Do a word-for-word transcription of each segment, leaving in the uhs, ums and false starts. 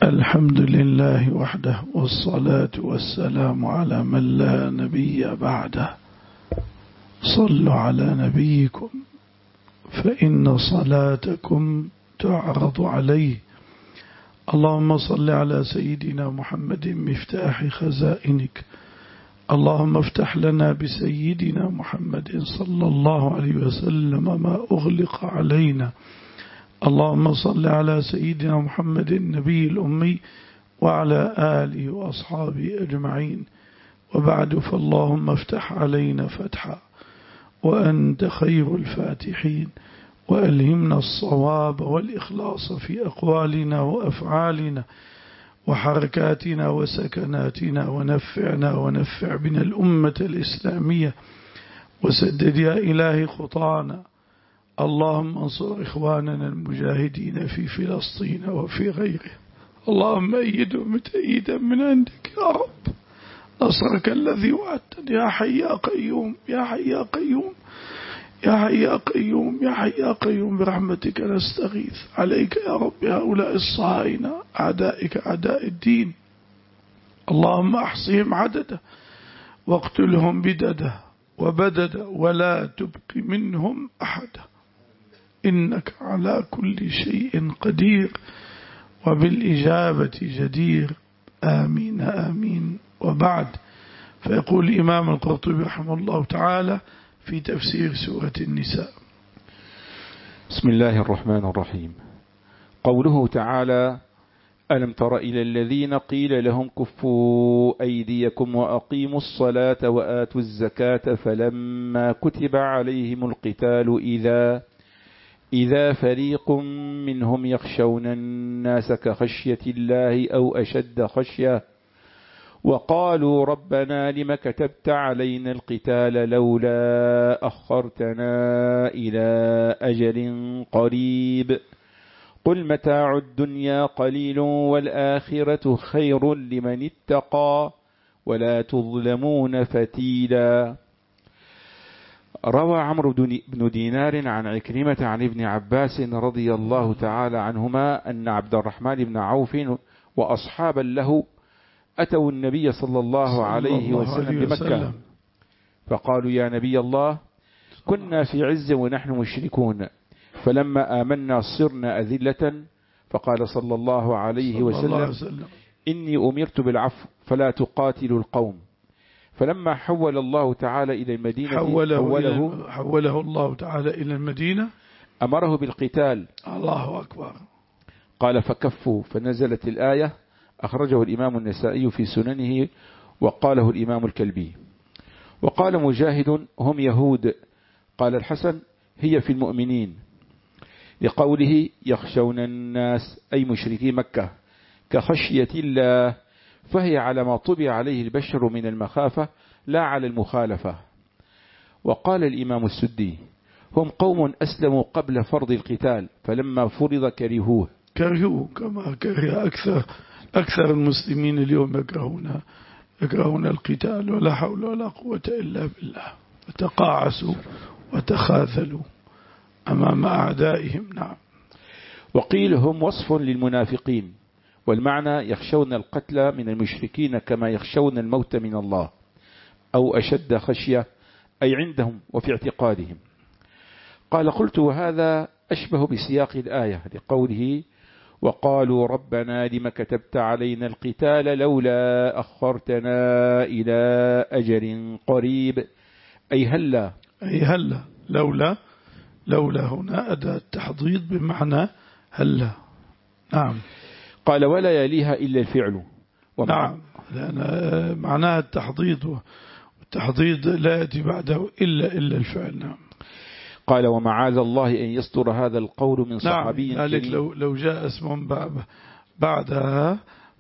الحمد لله وحده، والصلاة والسلام على من لا نبي بعده. صلوا على نبيكم فإن صلاتكم تعرض عليه. اللهم صل على سيدنا محمد مفتاح خزائنك. اللهم افتح لنا بسيدنا محمد صلى الله عليه وسلم ما أغلق علينا. اللهم صل على سيدنا محمد النبي الأمي وعلى آله وأصحابه أجمعين، وبعد، فاللهم افتح علينا فتحا وأنت خير الفاتحين، وألهمنا الصواب والإخلاص في أقوالنا وأفعالنا وحركاتنا وسكناتنا، ونفعنا ونفع بنا الأمة الإسلامية، وسدد يا إلهي خطانا. اللهم انصر إخواننا المجاهدين في فلسطين وفي غيره، اللهم أيدهم تأييدا من عندك يا رب، نصرك الذي وعدتنا. يا حي يا قيوم، يا حي يا قيوم، يا حي يا قيوم، يا حي يا قيوم، برحمتك نستغيث. عليك يا رب هؤلاء الصهاينة أعدائك أعداء الدين، اللهم أحصهم عددا واقتلهم بددا وبددا ولا تبق منهم أحدا، إنك على كل شيء قدير وبالإجابة جدير. آمين آمين. وبعد، فيقول الإمام القرطبي رحمه الله تعالى في تفسير سورة النساء: بسم الله الرحمن الرحيم. قوله تعالى: ألم تر إلى الذين قيل لهم كفوا أيديكم وأقيموا الصلاة وآتوا الزكاة فلما كتب عليهم القتال إذا إذا فريق منهم يخشون الناس كخشية الله أو أشد خشية وقالوا ربنا لم كتبت علينا القتال لولا أخرتنا إلى أجل قريب قل متاع الدنيا قليل والآخرة خير لمن اتقى ولا تظلمون فتيلا. روى عمرو بن دينار عن عكرمة عن ابن عباس رضي الله تعالى عنهما أن عبد الرحمن بن عوف وأصحابا له أتوا النبي صلى الله عليه وسلم بمكة فقالوا: يا نبي الله، كنا في عز ونحن مشركون، فلما آمنا صرنا أذلة، فقال صلى الله عليه وسلم: إني أمرت بالعفو فلا تقاتلوا القوم. فلما حول الله تعالى إلى المدينة حوله, حوله, حوله الله تعالى إلى المدينة أمره بالقتال. الله أكبر. قال: فكفوا، فنزلت الآية. أخرجه الإمام النسائي في سننه وقاله الإمام الكلبي. وقال مجاهد: هم يهود. قال الحسن: هي في المؤمنين، لقوله يخشون الناس أي مشركي مكة كخشية الله، فهي على ما طبع عليه البشر من المخافة لا على المخالفة. وقال الإمام السدي: هم قوم أسلموا قبل فرض القتال، فلما فرض كرهوه كرهوه كما كره أكثر أكثر المسلمين اليوم، يكرهون يكرهون القتال، ولا حول ولا قوة إلا بالله، وتقاعسوا وتخاذلوا أمام أعدائهم. نعم. وقيل هم وصف للمنافقين، والمعنى يخشون القتل من المشركين كما يخشون الموت من الله، أو أشد خشية، أي عندهم وفي اعتقادهم. قال: قلت: وهذا أشبه بسياق الآية لقوله: وقالوا ربنا لم كتبت علينا القتال لولا أخرتنا إلى أجل قريب، أي هلا أي هلا لولا لولا هنا أداة تحضيض بمعنى هلا. نعم. قال: ولا يليها إلا الفعل. نعم، لأن معناها التحضيض، والتحضيض لا يأتي بعده إلا إلا الفعل. نعم. قال: ومعاذ الله أن يصدر هذا القول من صحابي نعم. ذلك لو, لو جاء اسم بعدها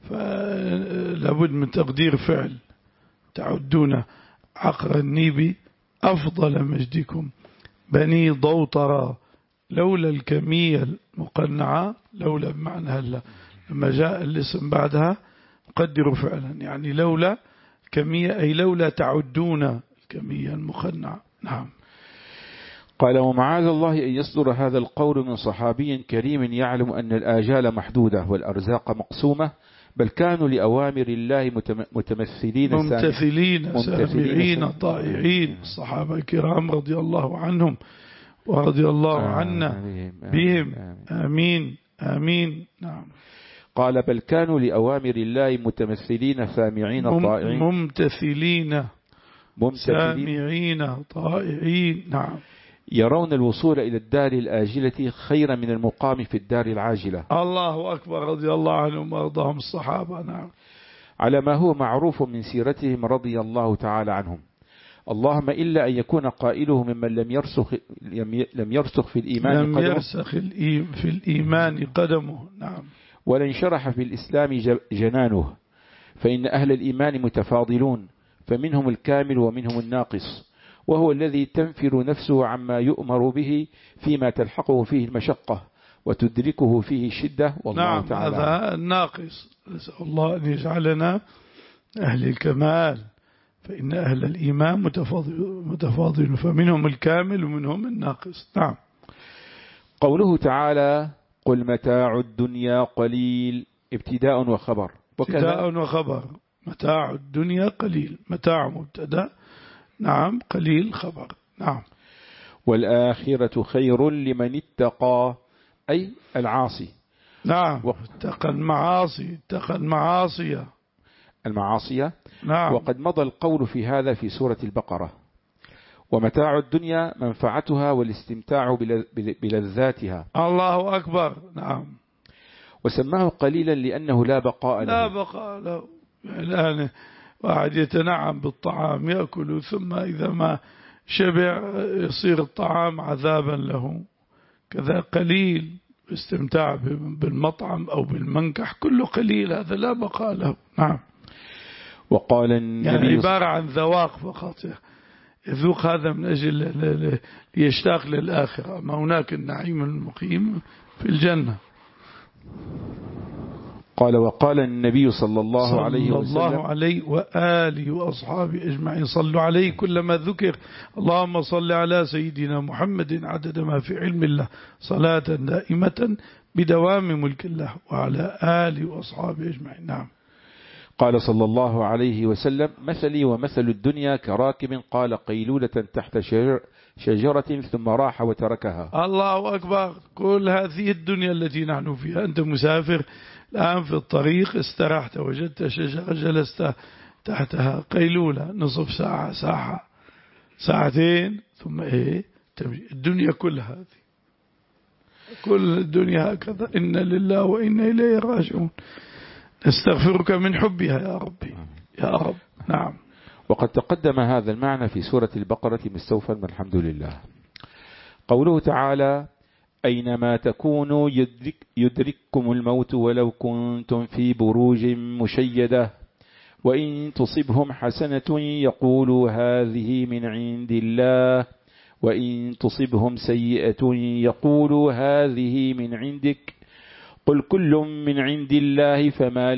فلابد من تقدير فعل. تعدون عقر النيب أفضل مجدكم بني ضوطرا لولا الكمية المقنعة، لولا بمعنى هلا، لما جاء الاسم بعدها قدروا فعلا، يعني لولا كمية أي لولا تعدون الكمية المقنعة. نعم. قال ومعاذ الله أن يصدر هذا القول من صحابي كريم يعلم أن الآجال محدودة والأرزاق مقسومة، بل كانوا لأوامر الله متمثلين ممتثلين سامعين طائعين. الصحابة الكرام رضي الله عنهم ورضي الله عنا بهم. آمين آمين. نعم. قال بل كانوا لأوامر الله متمثلين سامعين طائعين ممتثلين سامعين طائعين. نعم. يرون الوصول إلى الدار الآجلة خيرا من المقام في الدار العاجلة. الله أكبر. رضي الله عنهم وارضاهم الصحابة. نعم. على ما هو معروف من سيرتهم رضي الله تعالى عنهم. اللهم إلا أن يكون قائله ممن لم يرسخ لم يرسخ في الإيمان لم قدمه يرسخ في الإيمان قدمه. نعم. ولا انشرح في الإسلام جنانه، فإن أهل الإيمان متفاضلون، فمنهم الكامل ومنهم الناقص، وهو الذي تنفر نفسه عما يؤمر به فيما تلحقه فيه المشقة وتدركه فيه الشدة. والله نعم تعالى هذا الناقص. نسأل الله أن يجعلنا أهل الكمال، فإن أهل الإيمان متفاضل متفاضل فمنهم الكامل ومنهم الناقص. نعم. قوله تعالى قل متاع الدنيا قليل ابتداء وخبر. ابتداء وخبر. متاع الدنيا قليل، متاع مبتدا، نعم، قليل خبر. نعم. والآخرة خير لمن اتقى، أي العاصي. نعم. اتقى المعاصي، اتقى المعاصي المعاصية. نعم. وقد مضى القول في هذا في سورة البقرة. ومتاع الدنيا منفعتها والاستمتاع بلذاتها. الله أكبر. نعم. وسماه قليلا لأنه لا بقاء له. لا بقاء له. الآن واحد يتنعم بالطعام يأكل، ثم إذا ما شبع يصير الطعام عذابا له. كذا قليل استمتاع بالمطعم أو بالمنكح كله قليل، هذا لا بقاء له. نعم. وقال النبي يعني عبارة عن ذواق فقط، يذوق هذا من أجل ليشتاق للآخرة. ما هناك النعيم المقيم في الجنة. قال وقال النبي صلى الله عليه وسلم صلى الله عليه وآله وأصحابه أجمعين صلوا عليه كلما ذكر. اللهم صل على سيدنا محمد عدد ما في علم الله صلاة دائمة بدوام ملك الله وعلى آله وأصحابه أجمعين. نعم. قال صلى الله عليه وسلم مثلي ومثل الدنيا كراكب قال قيلولة تحت شجرة ثم راح وتركها. الله أكبر. كل هذه الدنيا التي نحن فيها، أنت مسافر الآن في الطريق، استرحت وجدت شجرة جلست تحتها قيلولة نصف ساعة ساعة ساعتين، ثم إيه تمشي. الدنيا كل هذه، كل الدنيا هكذا. إن لله وإنا إليه راجعون. نستغفرك من حبها يا ربي يا رب. نعم. وقد تقدم هذا المعنى في سورة البقرة مستوفا والحمد لله. قوله تعالى أينما تكونوا يدرك يدرككم الموت ولو كنتم في بروج مشيدة وإن تصبهم حسنة يقولوا هذه من عند الله وإن تصبهم سيئة يقولوا هذه من عندك قل كل من عند الله فما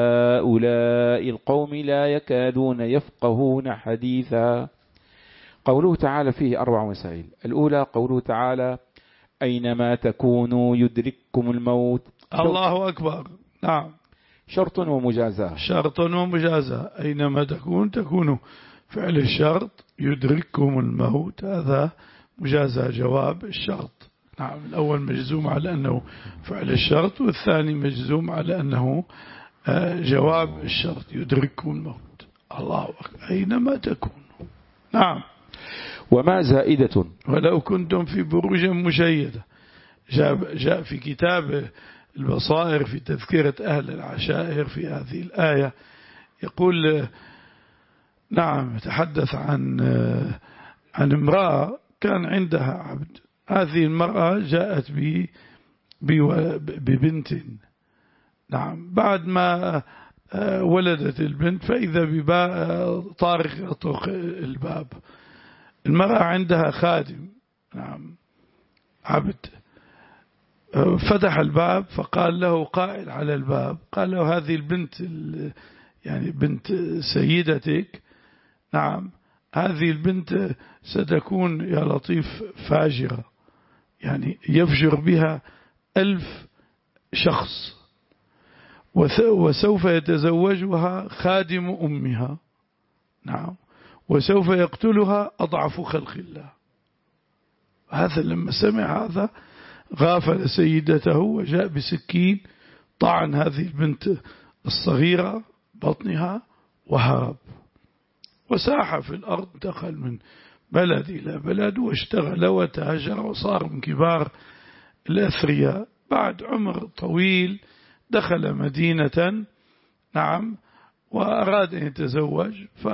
لهؤلاء القوم لا يكادون يفقهون حديثا. قوله تعالى فيه أربع مسائل. الأولى قوله تعالى أينما تكونوا يدرككم الموت. الله أكبر. نعم. شرط ومجازاة. شرط ومجازاة. أينما تكون تكونوا فعل الشرط، يدرككم الموت هذا مجازاة جواب الشرط. نعم. الأول مجزوم على أنه فعل الشرط، والثاني مجزوم على أنه جواب الشرط يدرككم الموت. الله أكبر. أينما تكونوا. نعم. وما زائدة. ولو كنتم في بروج مشيدة. جاء, جاء في كتاب البصائر في تذكرة أهل العشائر في هذه الآية يقول نعم يتحدث عن عن امرأة كان عندها عبد. هذه المرأة جاءت ببنت. نعم. بعد ما ولدت البنت فإذا بباب طارق يطرق الباب. المرأة عندها خادم. نعم. عبد. فتح الباب فقال له قائل على الباب، قال له هذه البنت يعني بنت سيدتك، نعم، هذه البنت ستكون يا لطيف فاجرة، يعني يفجر بها ألف شخص، وسوف يتزوجها خادم أمها، نعم، وسوف يقتلها أضعف خلق الله. هذا لما سمع هذا غافل سيدته وجاء بسكين طعن هذه البنت الصغيرة بطنها وهرب، وساح في الأرض، دخل من بلد إلى بلد واشتغل وتهجر وصار من كبار الأثرياء. بعد عمر طويل دخل مدينة، نعم، وأراد أن يتزوج،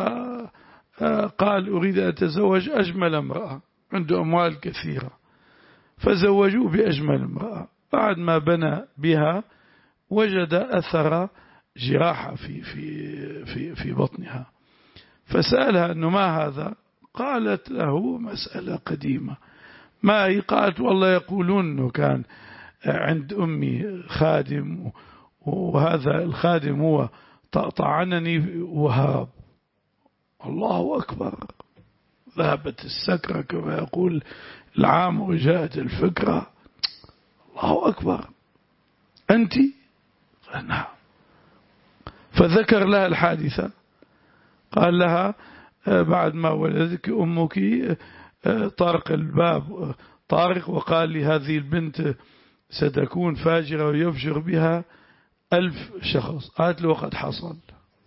فقال أريد أن أتزوج أجمل امرأة، عنده أموال كثيرة، فزوجوه بأجمل امرأة. بعد ما بنى بها وجد أثر جراحة في في في في بطنها، فسألها أنه ما هذا؟ قالت له مسألة قديمة. ما هي؟ قالت والله يقولون أنه كان عند أمي خادم، وهذا الخادم هو طعنني وهرب. الله أكبر، ذهبت السكرة كما يقول العام وجاءت الفكرة. الله أكبر، أنت؟ نعم. فذكر لها الحادثة، قال لها بعد ما ولدك أمك طارق الباب طارق وقال لي هذه البنت ستكون فاجرة ويفجر بها ألف شخص. قالت له وقد حصل،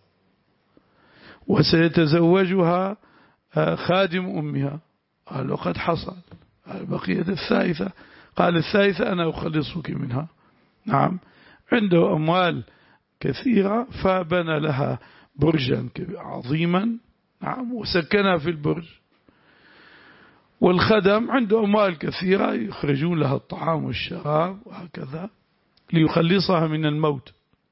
وسيتزوجها خادم أمها. قال وقد حصل. قال بقيت الثالثة. قال الثالثة أنا أخلصك منها. نعم، عنده أموال كثيرة، فبنى لها برجا عظيما، نعم، وسكنها في البرج. والخدم عنده أموال كثيرة يخرجون لها الطعام والشراب وهكذا ليخلصها من الموت.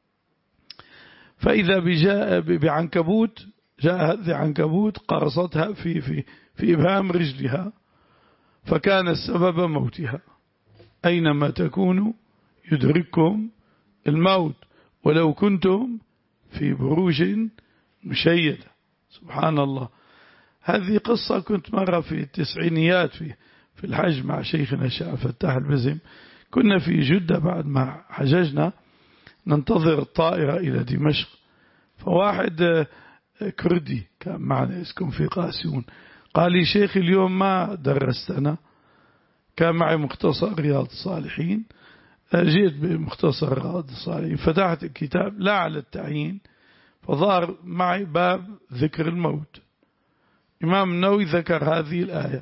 فإذا بجاء بعنكبوت، جاء هذه عنكبوت قرصتها في في في إبهام رجلها، فكان السبب موتها. أينما تكونوا يدرككم الموت ولو كنتم في بروج مشيدة. سبحان الله. هذه قصة كنت مرة في التسعينيات في في الحج مع شيخنا الشيخ فتاح البزم. كنا في جدة بعد ما حججنا ننتظر الطائرة إلى دمشق، فواحد كردي كان معنا يسكن في قاسيون قال لي شيخ اليوم ما درست أنا، كان معي مختصر رياض الصالحين، جيت بمختصر رياض الصالحين فتحت الكتاب لا على التعيين، فظهر معي باب ذكر الموت. إمام النووي ذكر هذه الآية،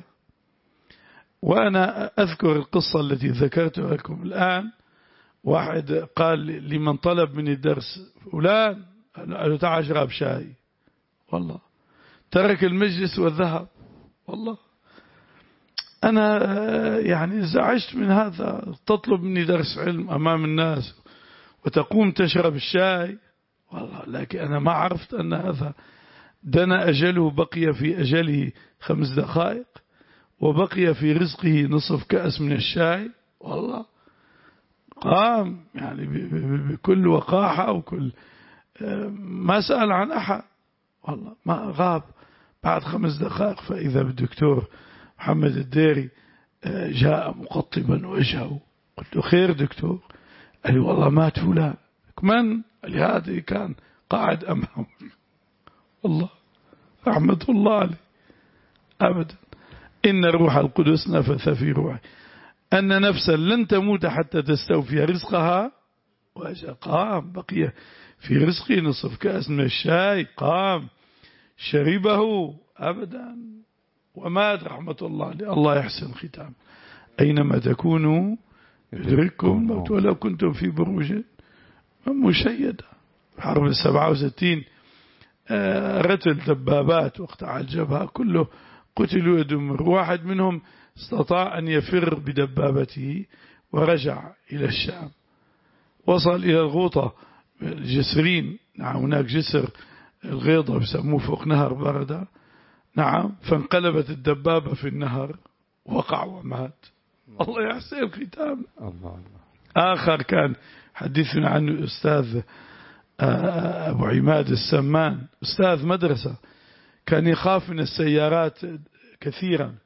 وأنا أذكر القصة التي ذكرتها لكم الآن. واحد قال لمن طلب من الدرس فلان قال تعال اشرب شاي، والله ترك المجلس وذهب. والله أنا يعني زعجت من هذا، تطلب مني درس علم أمام الناس وتقوم تشرب الشاي، والله لكن أنا ما عرفت أن هذا دنا أجله، بقي في أجله خمس دقائق وبقي في رزقه نصف كأس من الشاي. والله قام يعني بكل وقاحة وكل ما سأل عن أحد، والله ما غاب. بعد خمس دقائق فإذا بالدكتور محمد الديري جاء مقطبا وجهه. قلت له خير دكتور؟ قال لي والله مات فلان. من؟ قال لي هذا كان قاعد أمامه. والله رحمة الله عليه. أبدا. إن روح القدس نفث في روحي أن نفسا لن تموت حتى تستوفي رزقها وأجل. قام بقي في رزقه نصف كأس من الشاي، قام شربه أبدا ومات رحمة الله عليه. الله يحسن ختام. أينما تكونوا يدرككم الموت ولو كنتم في بروج مشيدة. حرب السبعة وستين رتل دبابات وقطع الجبهة كله قتلوا يدمر. واحد منهم استطاع أن يفر بدبابته ورجع إلى الشام، وصل إلى الغوطة الجسرين. نعم، هناك جسر الغيضة بسموه فوق نهر بردة. نعم، فانقلبت الدبابة في النهر وقع ومات. الله يحسن الختام. الله. آخر كان حدثنا عنه أستاذ أبو عماد السمان، أستاذ مدرسة، كان يخاف من السيارات كثيرا،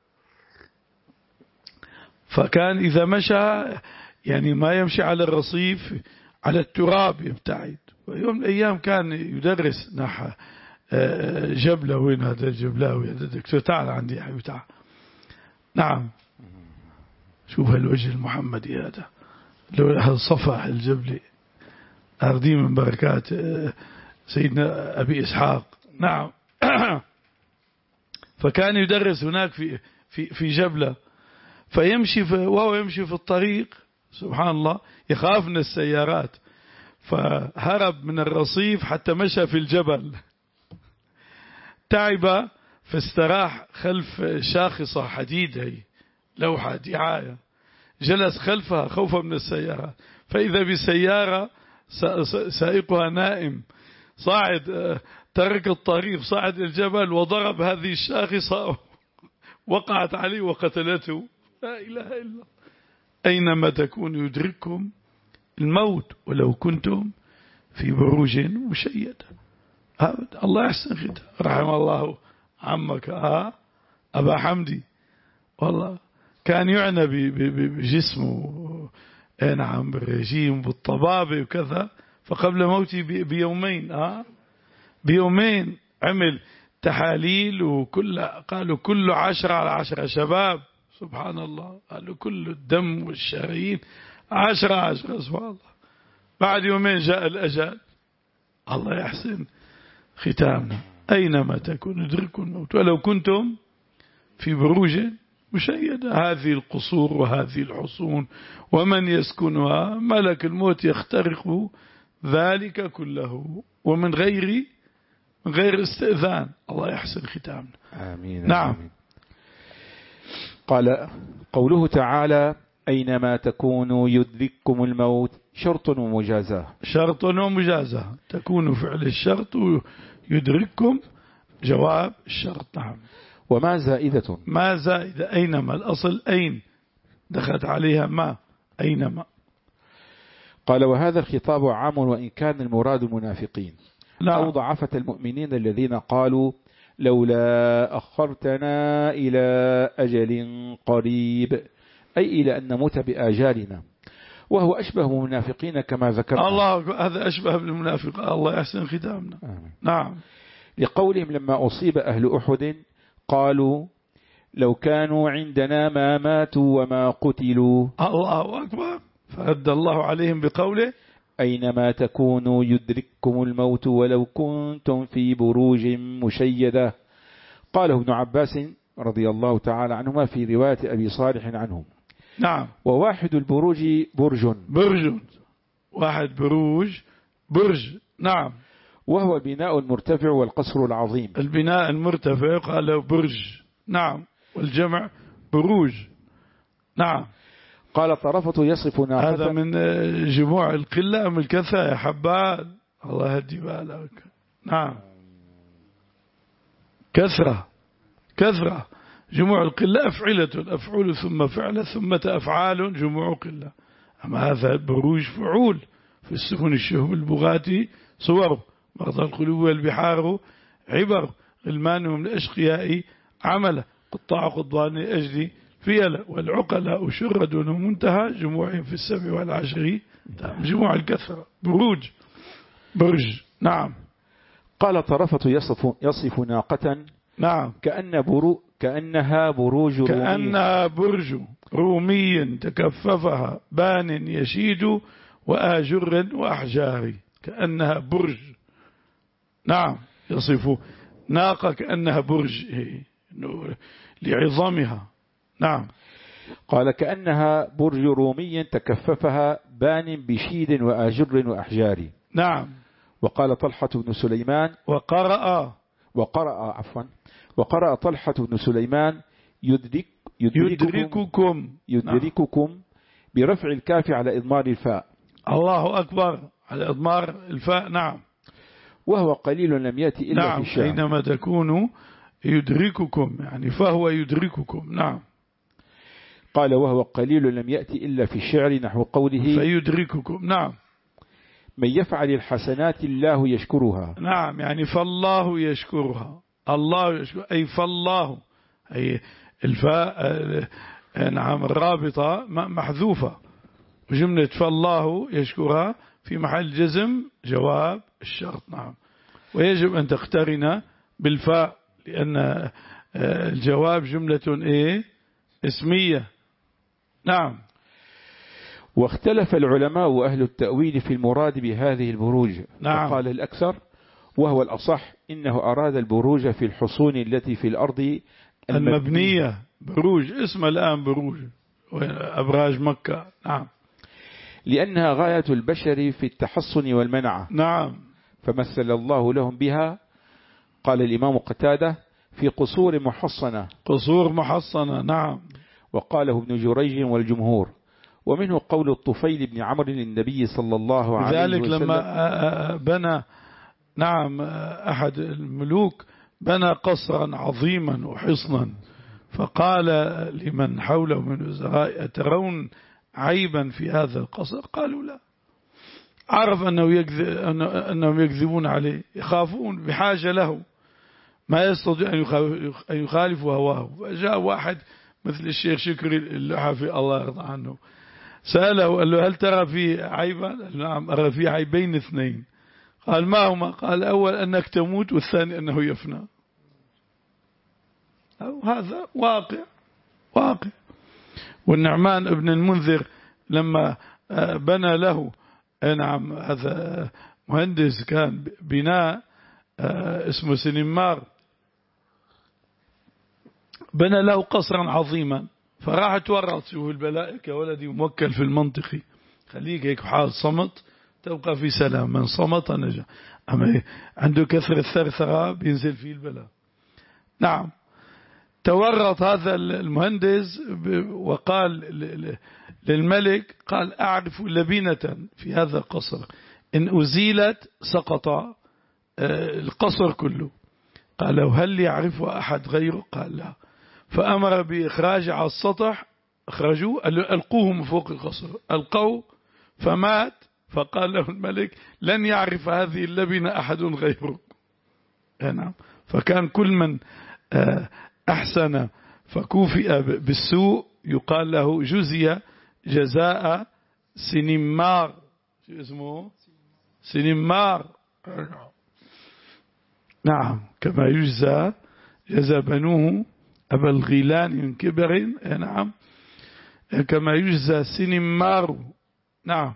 فكان إذا مشى يعني ما يمشي على الرصيف، على التراب يبتعد. ويوم من الأيام كان يدرس نحو جبلة، وين هذا الجبلاوي هذا دكتور، تعال عندي يا حبيبي تعال. نعم، شوف هالوجه المحمدي هذا، لو هالصفح الجبلي أرضي من بركات سيدنا أبي إسحاق. نعم. فكان يدرس هناك في في في جبلة، فيمشي في وهو يمشي في الطريق سبحان الله يخاف من السيارات، فهرب من الرصيف حتى مشى في الجبل، تعب فاستراح خلف شاخصة حديد، هي لوحة دعاية، جلس خلفها خوفا من السيارة، فإذا بسيارة سائقها نائم صاعد، ترك الطريق صاعد الجبل وضرب هذه الشاخصة وقعت عليه وقتلته. لا إله إلا الله. أينما تكون يدرككم الموت ولو كنتم في بروج مشيدة. الله يحسن ختام. رحم الله عمك ها أبا حمدي، والله كان يعنى بجسمه، نعم، بالرجيم بالطبابة وكذا، فقبل موتي بيومين ها بيومين عمل تحاليل، وكل قالوا كله عشرة على عشرة شباب، سبحان الله، قالوا كل الدم والشرايين عشرة عشرة، سبحان الله. بعد يومين جاء الأجل. الله يحسن ختامنا. أينما تكون يدرككم الموت ولو كنتم في بروج مشيدة. هذه القصور وهذه الحصون ومن يسكنها ملك الموت يخترق ذلك كله، ومن غير من غير استئذان. الله يحسن ختامنا. آمين. نعم. آمين. قال قوله تعالى أينما تكونوا يدرككم الموت شرط ومجازة. شرط ومجازة، تكون فعل الشرط يدرككم جواب الشرط. نعم. وما زائدة. ما زائدة، أينما الأصل أين دخلت عليها ما، أينما. قال وهذا الخطاب عام وإن كان المراد المنافقين أو ضعفة المؤمنين الذين قالوا لولا أخرتنا إلى أجل قريب، أي إلى أن نموت بآجالنا، وهو أشبه بالمنافقين كما ذكرنا. الله، هذا أشبه بالمنافق. الله يحسن ختامنا. آمين. نعم. لقولهم لما أصيب أهل أحد قالوا لو كانوا عندنا ما ماتوا وما قتلوا. الله أكبر. فرد الله عليهم بقوله أينما تكونوا يدرككم الموت ولو كنتم في بروج مشيدة. قاله ابن عباس رضي الله تعالى عنهما في رواية أبي صالح عنهم. نعم. وواحد البروج برج. برج، واحد بروج برج. نعم. وهو البناء المرتفع والقصر العظيم. البناء المرتفع قال برج. نعم. والجمع بروج. نعم. قال طرفة يصف ناقة. هذا من جموع القلة من الكثرة يا حبان، الله يهدي بالك. نعم. كثرة كثرة جموع القلة أفعلة، أفعول ثم فعل ثم أفعال جموع قلة. أما هذا بروج فعول. في السفن الشهب البغاتي صور، مرضى القلوب والبحار عبر، غلمانهم الأشقياء عمل، قطاع قضبان أجلي فيلا، والعقلاء شرد ومنتهى جموعهم في السبع والعشر. جموع الكثرة بروج برج. نعم. قال طرفة يصف, يصف ناقة. نعم. كأن برو كأنها بروج رومي. كأنها برج رومي تكففها بان يشيد وآجر وأحجار. كأنها برج. نعم. يصف ناقة كأنها برج لعظمها. نعم. قال كأنها برج رومي تكففها بان بشيد وآجر وأحجار. نعم. وقال طلحة بن سليمان وقرأ وقرأ عفوا وقرأ طلحة بن سليمان يدرك يدرككم يدرككم نعم. برفع الكاف على إضمار الفاء. الله أكبر، على إضمار الفاء. نعم. وهو قليل لم يأتي إلا نعم. في الشام. حينما تكونوا يدرككم يعني فهو يدرككم. نعم. قال وهو قليل لم يأتي إلا في الشعر نحو قوله فيدرككم. نعم. من يفعل الحسنات الله يشكرها. نعم. يعني فالله يشكرها. الله يشكر أي فالله، أي الفاء نعم الرابطة محذوفة، وجملة فالله يشكرها في محل جزم جواب الشرط. نعم، ويجب أن تقترن بالفاء لأن الجواب جملة إيه اسمية. نعم. واختلف العلماء وأهل التأويل في المراد بهذه البروج. نعم. فقال الأكثر وهو الأصح إنه أراد البروج في الحصون التي في الأرض المبنية. بروج اسم الآن بروج، أبراج مكة. نعم. لأنها غاية البشر في التحصن والمنعة. نعم. فمثل الله لهم بها. قال الإمام قتادة في قصور محصنة. قصور محصنة. نعم. وقاله ابن جريج والجمهور. ومنه قول الطفيل بن عمرو للنبي صلى الله عليه وسلم. لذلك لما بنى نعم أحد الملوك بنى قصرا عظيما وحصنا، فقال لمن حوله من الوزراء أترون عيبا في هذا القصر؟ قالوا لا. عرف أنه يكذب، أنهم يكذبون عليه، يخافون بحاجة له، ما يستطيع أن يخالف هواه. فجاء واحد مثل الشيخ شكري اللحافي الله يرضى عنه، سأله قال له هل ترى فيه عيبا؟ نعم أرى فيه عيبين اثنين. قال ما هما؟ قال أول أنك تموت، والثاني أنه يفنى. هذا واقع واقع. والنعمان ابن المنذر لما بنى له نعم هذا مهندس كان بناء اسمه سنمار، بنى له قصرا عظيما، فراح تورط شوف البلاء يا ولدي، موكل في المنطقي، خليك هيك حال صمت تبقى في سلام، من صمت نجا. أما عنده كثرة ثرثرة بينزل فيه البلاء. نعم. تورط هذا المهندس وقال للملك، قال أعرف لبنة في هذا القصر إن أزيلت سقط القصر كله. قال له هل يعرفه أحد غيره؟ قال لا. فأمر بإخراج على السطح، أخرجوه، ألقوه من فوق القصر، ألقوه فمات. فقال له الملك لن يعرف هذه اللبنة أحد غيره. نعم. فكان كل من أحسن فكوفئ بالسوء يقال له جزي جزاء سنمار. شو اسمه؟ سنمار. نعم. كما يجزى جزى بنوه أبا الغيلان من كبر. نعم. كما يجزى سنمار. نعم.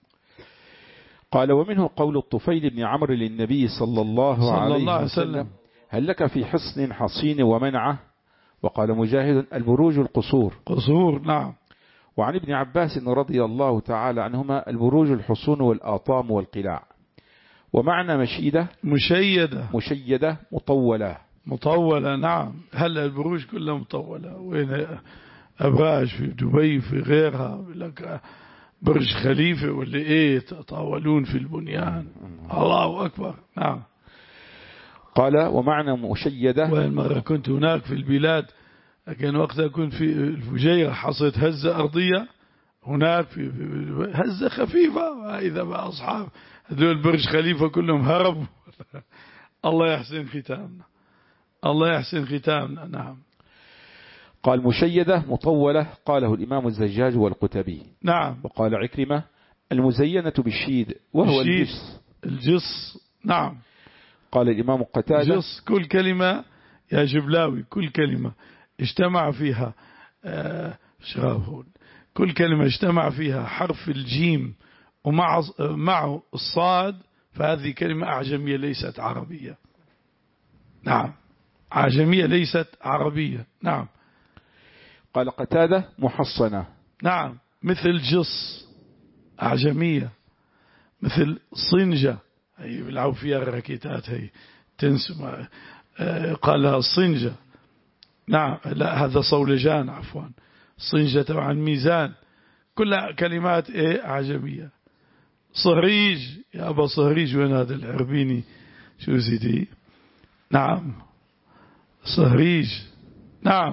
قال ومنه قول الطفيل بن عمرو للنبي صلى الله, صلى عليه, الله عليه وسلم, وسلم هل لك في حصن حصين ومنعه؟ وقال مجاهد البروج القصور. قصور. نعم. وعن ابن عباس رضي الله تعالى عنهما البروج الحصون والآطام والقلاع. ومعنى مشيدة مشيدة مشيدة مطولة مطولة. نعم. هل البروج كلها مطولة؟ وين أبراج في دبي في غيرها لك برج خليفة واللي ايه تطاولون في البنيان. الله أكبر. نعم. قال ومعنى مشيدة. وين مرة كنت هناك في البلاد، لكن وقتها كنت في الفجيرة، حصلت هزة أرضية هناك في هزة خفيفة، إذا ما أصحاب هذول برج خليفة كلهم هربوا. الله يحسن ختامنا، الله يحسن ختامنا. نعم. قال مشيدة مطولة. قاله الإمام الزجاج والقتبي. نعم. وقال عكرمة المزينة بالشيد وهو الجس. الجس. نعم. قال الإمام قتادة الجس كل كلمة يا جبلاوي، كل كلمة اجتمع فيها آه شرافون، كل كلمة اجتمع فيها حرف الجيم ومع معه الصاد، فهذه كلمة أعجمية ليست عربية. نعم. أعجمية ليست عربية. نعم. قال قتادة محصنة. نعم. مثل جص أعجمية، مثل صنجة هي بيلعبوا فيها الراكيتات، هي تنسم قال لها الصنجة. نعم. لا هذا صولجان عفوا. صنجة تبع الميزان. كلها كلمات ايه أعجمية. صهريج يا أبا صهريج، وين هذا العربيني شو سيدي؟ نعم. صهريج. نعم.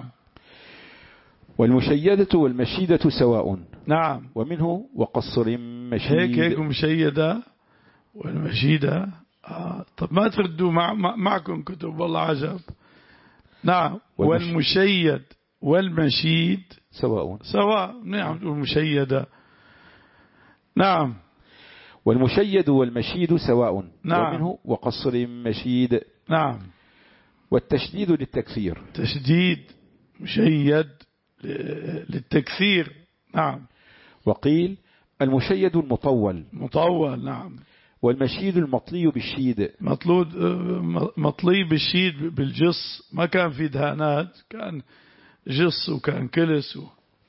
والمشيدة والمشيدة سواء. نعم. ومنه وقصر مشيد. هيك هيك مشيدة والمشيدة آه طب ما تردوا مع معكم كتب والله عجب. نعم. والمشيد والمشيد سواء سواء. نعم. والمشيدة. نعم. والمشيد والمشيد سواء. نعم. ومنه وقصر مشيد. نعم. والتشديد للتكثير. تشديد مشيد للتكثير. نعم. وقيل المشيد المطول. مطول. نعم. والمشيد المطلي بالشيد. مطلود مطلي بالشيد بالجص، ما كان في دهانات، كان جص وكان كلس و...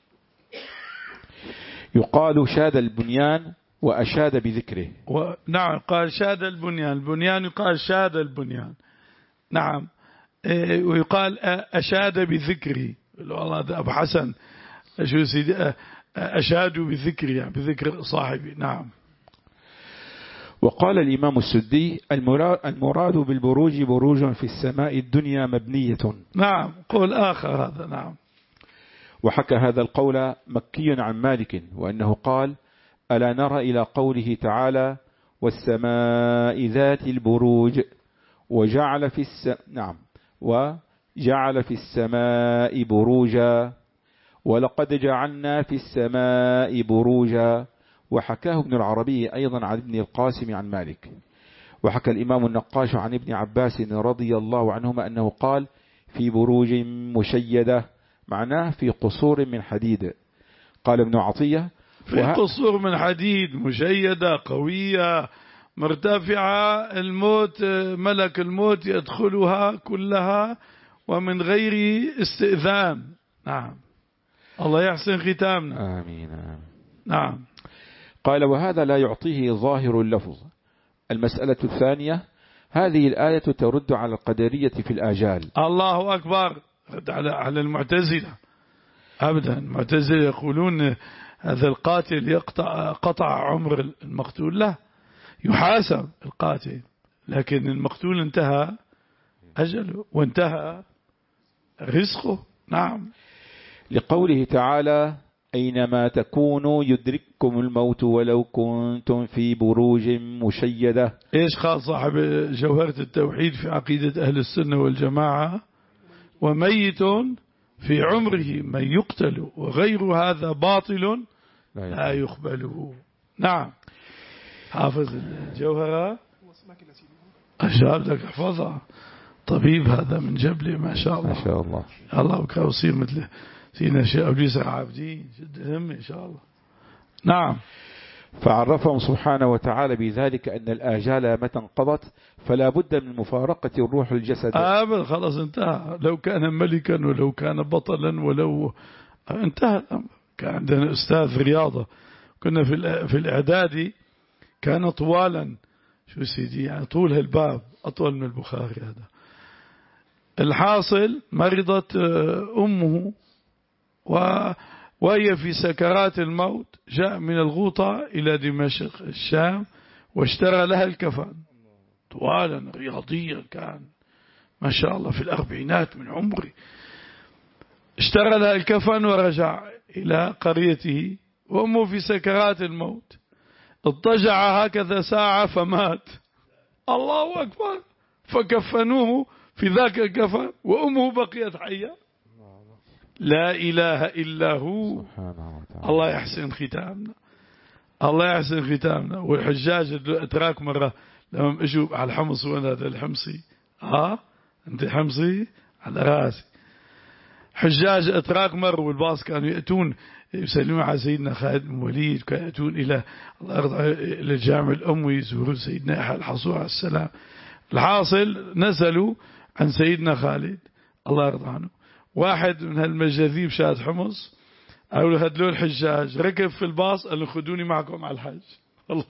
يقال شاد البنيان وأشاد بذكره. و... نعم. قال شاد البنيان. البنيان يقال شاد البنيان. نعم. إيه ويقال أشاد بذكره. والله ده أبو حسن شو سيدي أشادوا بذكره يعني بذكر صاحبي. نعم. وقال الإمام السدي المراد بالبروج بروج في السماء الدنيا مبنية. نعم. قول آخر هذا. نعم. وحكى هذا القول مكي عن مالك وأنه قال ألا نرى إلى قوله تعالى والسماء ذات البروج وجعل في الس... نعم وجعل في السماء بروجا ولقد جعلنا في السماء بروجا. وحكاه ابن العربي أيضا عن ابن القاسم عن مالك. وحكى الإمام النقاش عن ابن عباس رضي الله عنهما أنه قال في بروج مشيدة، معناه في قصور من حديد. قال ابن عطية في قصور من حديد مشيدة قوية مرتفعة، الموت ملك الموت يدخلها كلها ومن غير استئذان. نعم. الله يحسن ختامنا. آمين. نعم. قال وهذا لا يعطيه ظاهر اللفظ. المسألة الثانية هذه الآية ترد على القدرية في الآجال. الله أكبر. على على المعتزلة أبدا. المعتزلة يقولون هذا القاتل يقطع قطع عمر المقتول، لا يحاسب القاتل، لكن المقتول انتهى أجله وانتهى رزقه. نعم. لقوله تعالى أينما تكونوا يدرككم الموت ولو كنتم في بروج مشيدة. إيش قال صاحب جوهرة التوحيد في عقيدة أهل السنة والجماعة؟ وميت في عمره من يقتل وغير هذا باطل لا يقبله. نعم. حافظ الجوهرة أشاب لك احفظها. طبيب هذا من جبلي ما شاء الله. ما شاء الله. الله بك أصير مثل سينا شيء أبليس عابدين جد هم إن شاء الله. نعم. فعرفهم سبحانه وتعالى بذلك أن الآجال متى انقضت فلا بد من مفارقة الروح الجسد. آمن خلاص انتهى. لو كان ملكا ولو كان بطلا ولو انتهى الأمر. كان عندنا أستاذ رياضة كنا في في الإعدادي كان طوالا شو سيدي يعني طول هالباب أطول من البخاري هذا. الحاصل مرضت أمه وهي في سكرات الموت جاء من الغوطة إلى دمشق الشام واشترى لها الكفن. طوالا رياضيا كان ما شاء الله في الأربعينات من عمري. اشترى لها الكفن ورجع إلى قريته وأمه في سكرات الموت. اضطجع هكذا ساعة فمات. الله أكبر. فكفنوه في ذاك الكفن وأمه بقيت حية. لا إله إلا هو. الله يحسن ختامنا. الله يحسن ختامنا. والحجاج الأتراك مرة لما اجوا على الحمص وين هذا الحمصي ها انت حمصي على راسي. حجاج أتراك مرة والباص كانوا يأتون يسلموا على سيدنا خالد بن وليد، كانوا يأتون إلى الله يرضى إلى الجامع الأموي يزورون سيدنا يحيى الحصور على السلام. الحاصل نزلوا عن سيدنا خالد الله يرضى عنه. واحد من هالمجاذيب شاد حمص قالوا له هدلوا الحجاج ركب في الباص قال له خدوني معكم على الحج. الله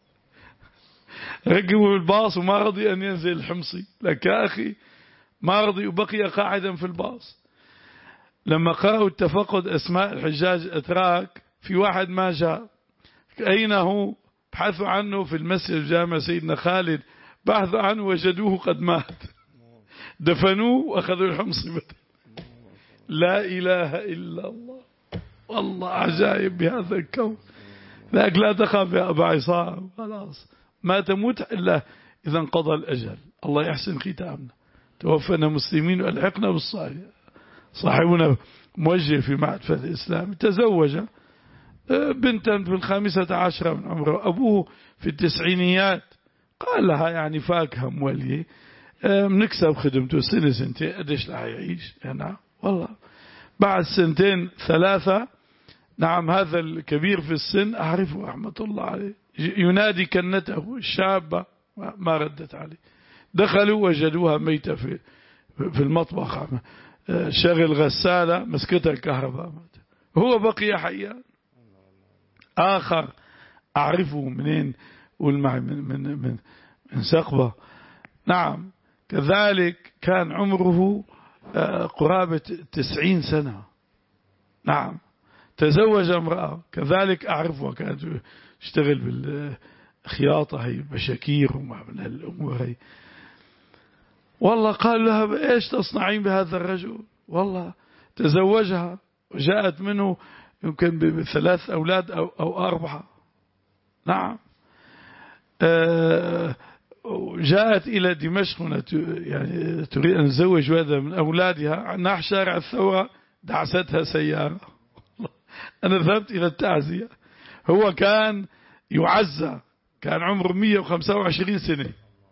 ركبوا الباص وما رضي أن ينزل الحمصي. لك يا أخي ما رضي وبقي قاعدا في الباص. لما قرأوا التفقد أسماء الحجاج الأتراك في واحد ما جاء. أين هو؟ بحثوا عنه في المسجد جامع سيدنا خالد، بحثوا عنه وجدوه قد مات. دفنوه وأخذوا الحمصي بدل. لا إله إلا الله. والله عجائب بهذا الكون. لكن لا تخاف يا أبا عصام خلاص ما تموت إلا إذا انقضى الأجل. الله يحسن ختامنا، توفنا مسلمين وألحقنا بالصالحين. صاحبنا موجه في معهد فتح الإسلام تزوج بنتا في الخامسة عشرة من عمره، أبوه في التسعينيات، قال لها يعني فاكهة مولي بنكسب خدمته سنة سنتين قديش لا يعيش. نعم والله بعد سنتين ثلاثة، نعم هذا الكبير في السن أعرفه رحمة الله عليه ينادي كنته الشابة ما ردت عليه. دخلوا وجدوها ميتة في في المطبخ، شغل غسالة مسكتها الكهرباء، هو بقي حيا. آخر أعرفه منين والمع من من من من سقبة، نعم كذلك كان عمره قرابة تسعين سنة، نعم تزوج امرأة كذلك أعرفها، كانت تشتغل بالخياطة هي بشكير وما من هالأمور هي. والله قال لها إيش تصنعين بهذا الرجل؟ والله تزوجها وجاءت منه يمكن بثلاث أولاد أو, أو أربعة، نعم آه جاءت إلى دمشق هنا يعني تريد أن تزوج واحدة من أولادها، نحو شارع الثورة دعستها سيارة. أنا ذهبت إلى التعزية، هو كان يعزى، كان عمره مئة وخمسة وعشرين سنة.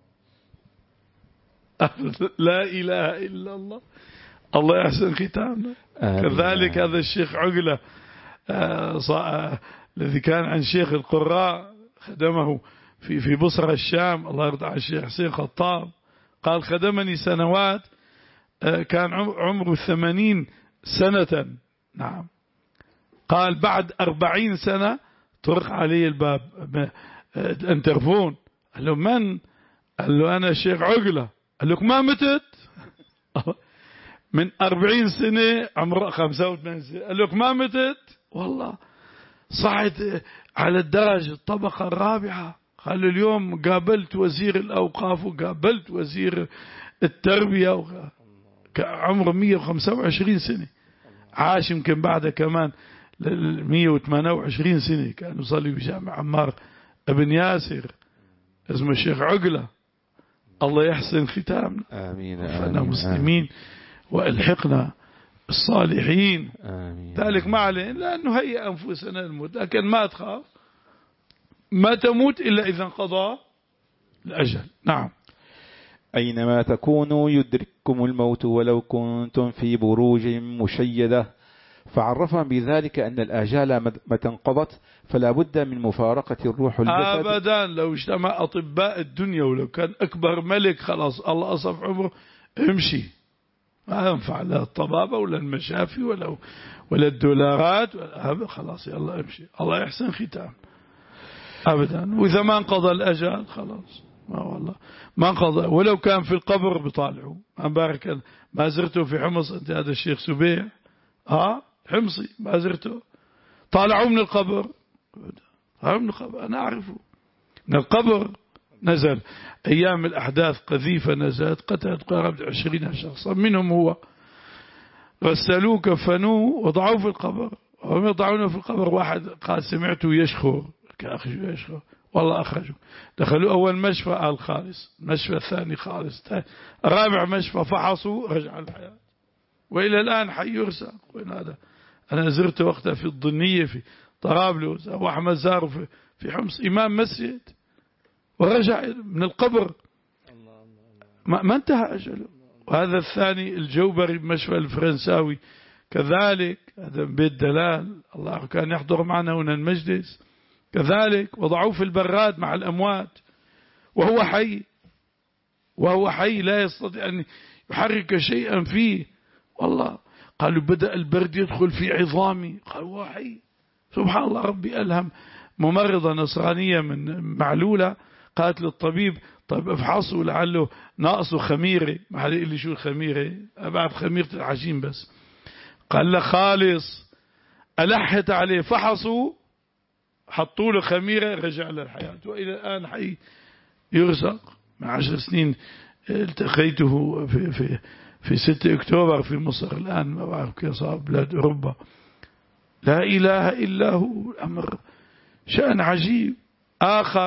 لا إله إلا الله، الله يحسن ختامنا. كذلك هذا الشيخ عقلة آه الذي كان عن شيخ القراء خدمه في في بصرة الشام، الله يرضى على الشيخ حسين خطاب، قال خدمني سنوات، آه كان عمره ثمانين سنة، نعم قال بعد أربعين سنة طرق علي الباب الانترفون، قال له من؟ قال له أنا الشيخ عقلة. قال لك ما متت؟ من أربعين سنة عمره خمسة وثمانين سنة، قال لك ما متت؟ والله صعد على الدرجة الطبقة الرابعة. قال له اليوم قابلت وزير الأوقاف وقابلت وزير التربية، عمره مئة وخمسة وعشرين سنة، عاش يمكن بعد كمان مئة وثمانية وعشرين سنة، كان يصلي بجامع عمار ابن ياسر، اسمه الشيخ عقلة. الله يحسن ختامنا، آمين وفنا مسلمين آمين. وألحقنا الصالحين. آمين. ذلك ما عليه لأنه هي أنفسنا الموت، لكن ما تخاف، ما تموت إلا إذا انقضى الأجل. نعم. أينما تكونوا يدرككم الموت ولو كنتم في بروج مشيدة. فعرفهم بذلك أن الآجال متى انقضت فلا بد من مفارقة الروح الجسد. أبدا، لو اجتمع أطباء الدنيا ولو كان أكبر ملك خلاص الله أصف عمره امشي، ما ينفع لا الطبابة ولا المشافي ولا ولا الدولارات ولا خلاص يلا امشي، الله يحسن ختام أبدا. وإذا ما انقضى الأجل خلاص ما والله ما انقضى، ولو كان في القبر بطالعه. ما بارك ما زرته في حمص أنت هذا الشيخ سبيع ها حمصي، ما زرته، طالعوا من القبر، طالعوا من القبر أنا أعرفه، من القبر نزل أيام الأحداث قذيفة نزلت قتلت قرابة عشرين شخصا، منهم هو، غسلوه كفنوه وضعوه في القبر. وهم يضعونه في القبر واحد قال سمعته يشخر، كأخرجوا يشخر، والله أخرجوا، دخلوا أول مشفى قال خالص، مشفى الثاني خالص، رابع مشفى فحصوا رجع الحياة، وإلى الآن حي يرسى. وين هذا؟ أنا زرت وقتها في الضنية في طرابلس، أبو أحمد زار في في حمص إمام مسجد ورجع من القبر ما, ما انتهى أجله. وهذا الثاني الجوبري بمشفى الفرنساوي كذلك، هذا بيت دلال الله كان يحضر معنا هنا المجلس، كذلك وضعوه في البراد مع الأموات وهو حي، وهو حي لا يستطيع أن يحرك شيئا فيه. والله قالوا بدأ البرد يدخل في عظامي، قال هو حي. سبحان الله، ربي ألهم ممرضة نصرانية من معلولة قالت للطبيب طيب افحصوا لعله ناقصه خميرة، ما حدا يقول لي شو الخميرة، أبعد خميرة العجين بس، قال له خالص، ألحت عليه فحصوا حطوا له خميرة رجع للحياة، وإلى الآن حي يرزق. مع عشر سنين التقيته في في في ستة أكتوبر في مصر، الآن ما بعرف كيف صار بلاد أوروبا. لا إله إلا هو، أمر شأن عجيب. آخر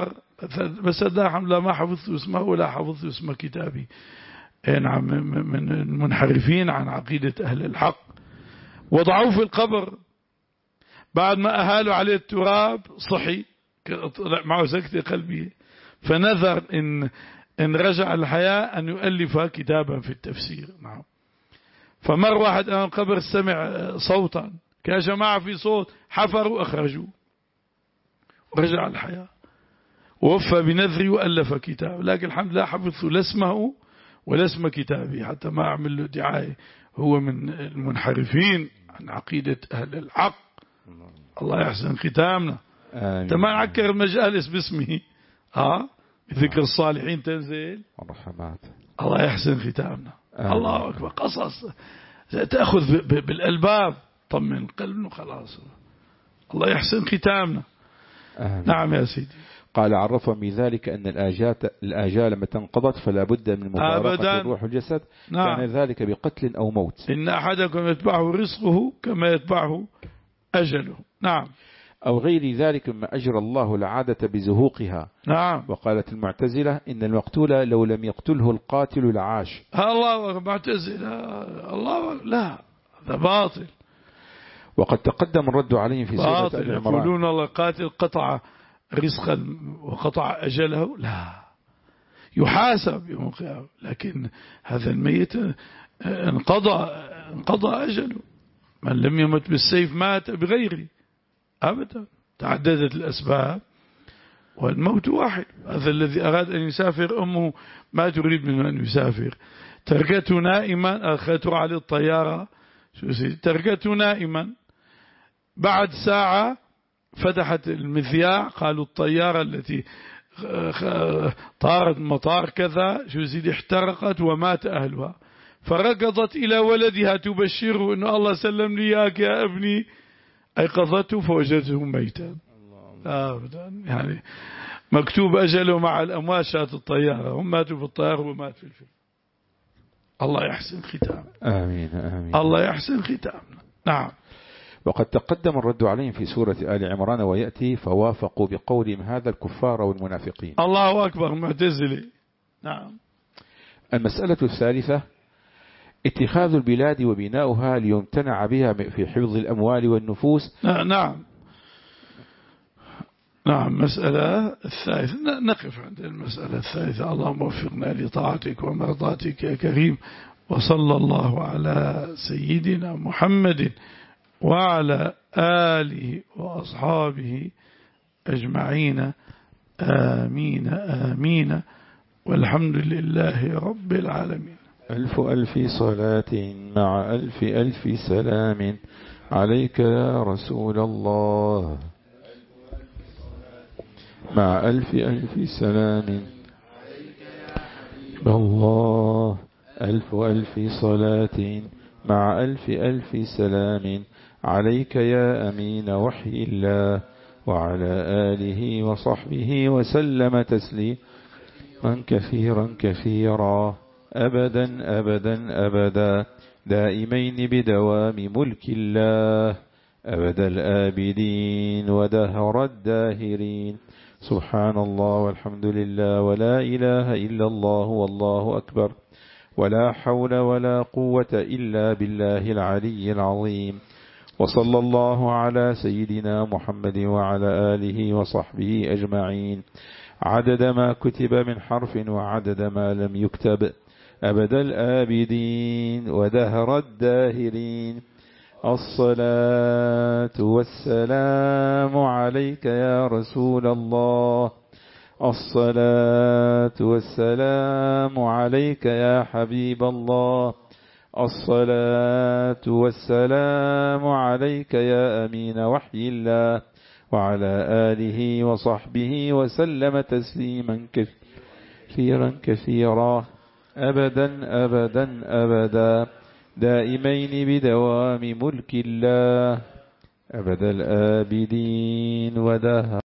بس الحمد لله ما حفظت اسمه ولا حفظت اسم كتابي. نعم، من المنحرفين عن عقيدة أهل الحق. وضعوه في القبر بعد ما أهالوا عليه التراب، صحي طلع معه سكتة قلبية، فنذر إن إن رجع الحياة أن يؤلف كتابا في التفسير. نعم. فمر واحد أمام القبر سمع صوتا، يا جماعة في صوت، حفروا أخرجوا، ورجع الحياة ووفى بنذري وألف كتاب. لكن الحمد لله حفظت لا اسمه ولا اسم كتابي حتى ما أعمل له دعاية. هو من المنحرفين عن عقيدة أهل الحق. الله يحسن ختامنا. انت ما نعكر المجالس باسمه، ها ذكر الصالحين تنزل الرحمات. الله يحسن ختامنا. آمين. الله أكبر. قصص تأخذ بالألباب، طمن قلبنا خلاص. الله يحسن ختامنا. آمين. نعم يا سيدي. قال عرفهم بذلك أن الآجال متى انقضت فلا بد من مفارقة الروح والجسد. نعم. كان ذلك بقتل أو موت. إن أحدكم يتبعه رزقه كما يتبعه أجله. نعم. أو غير ذلك مما أجرى الله العادة بزهوقها. نعم. وقالت المعتزلة إن المقتول لو لم يقتله القاتل لعاش. الله معتزلة. الله لا، هذا باطل. وقد تقدم الرد عليهم في سورة آل عمران. يقولون الله قاتل قطع رزقا وقطع أجله، لا، يحاسب يوم القيامة. لكن هذا الميت انقضى انقضى أجله. من لم يمت بالسيف مات بغيره أبدا. تعددت الأسباب والموت واحد. هذا الذي أراد أن يسافر أمه ما تريد منه أن يسافر، تركته نائما، أخذته على الطيارة، تركته نائما. بعد ساعة فتحت المذياع، قالوا الطيارة التي طارت مطار كذا شو سيدي احترقت ومات أهلها. فركضت إلى ولدها تبشره أنه الله سلم لي إياك يا ابني، أيقظته فوجدته ميتا. أبدا، يعني مكتوب أجله مع الأموات شات الطيارة، هم ماتوا في الطيارة ومات في الفيلم. الله يحسن ختام. آمين آمين. الله يحسن ختامنا. نعم. وقد تقدم الرد عليهم في سورة آل عمران ويأتي فوافقوا بقولهم هذا الكفار والمنافقين. الله أكبر. معتزلي. نعم. المسألة الثالثة اتخاذ البلاد وبناؤها ليمتنع بها في حفظ الأموال والنفوس. نعم نعم. مسألة الثالثة، نقف عند المسألة الثالثة. اللهم وفقنا لطاعتك ومرضاتك يا كريم. وصلى الله على سيدنا محمد وعلى آله وأصحابه أجمعين. آمين آمين. والحمد لله رب العالمين. ألف ألف صلاة مع ألف ألف سلام عليك يا رسول الله، مع ألف ألف سلام الله. ألف ألف صلاة مع ألف ألف سلام عليك يا أمين وحي الله، وعلى آله وصحبه وسلم تسليما كثيرا كثيرا أبدا أبدا أبدا، دائمين بدوام ملك الله، أبد الآبدين ودهر الداهرين. سبحان الله والحمد لله ولا إله إلا الله والله أكبر، ولا حول ولا قوة إلا بالله العلي العظيم. وصلى الله على سيدنا محمد وعلى آله وصحبه أجمعين، عدد ما كتب من حرف وعدد ما لم يكتب، أبد الآبدين ودهر الداهرين. الصلاة والسلام عليك يا رسول الله، الصلاة والسلام عليك يا حبيب الله، الصلاة والسلام عليك يا أمين وحي الله، وعلى آله وصحبه وسلم تسليما كثيرا كثيرا أبدا أبدا أبدا، دائمين بدوام ملك الله، أبد الآبدين ودهر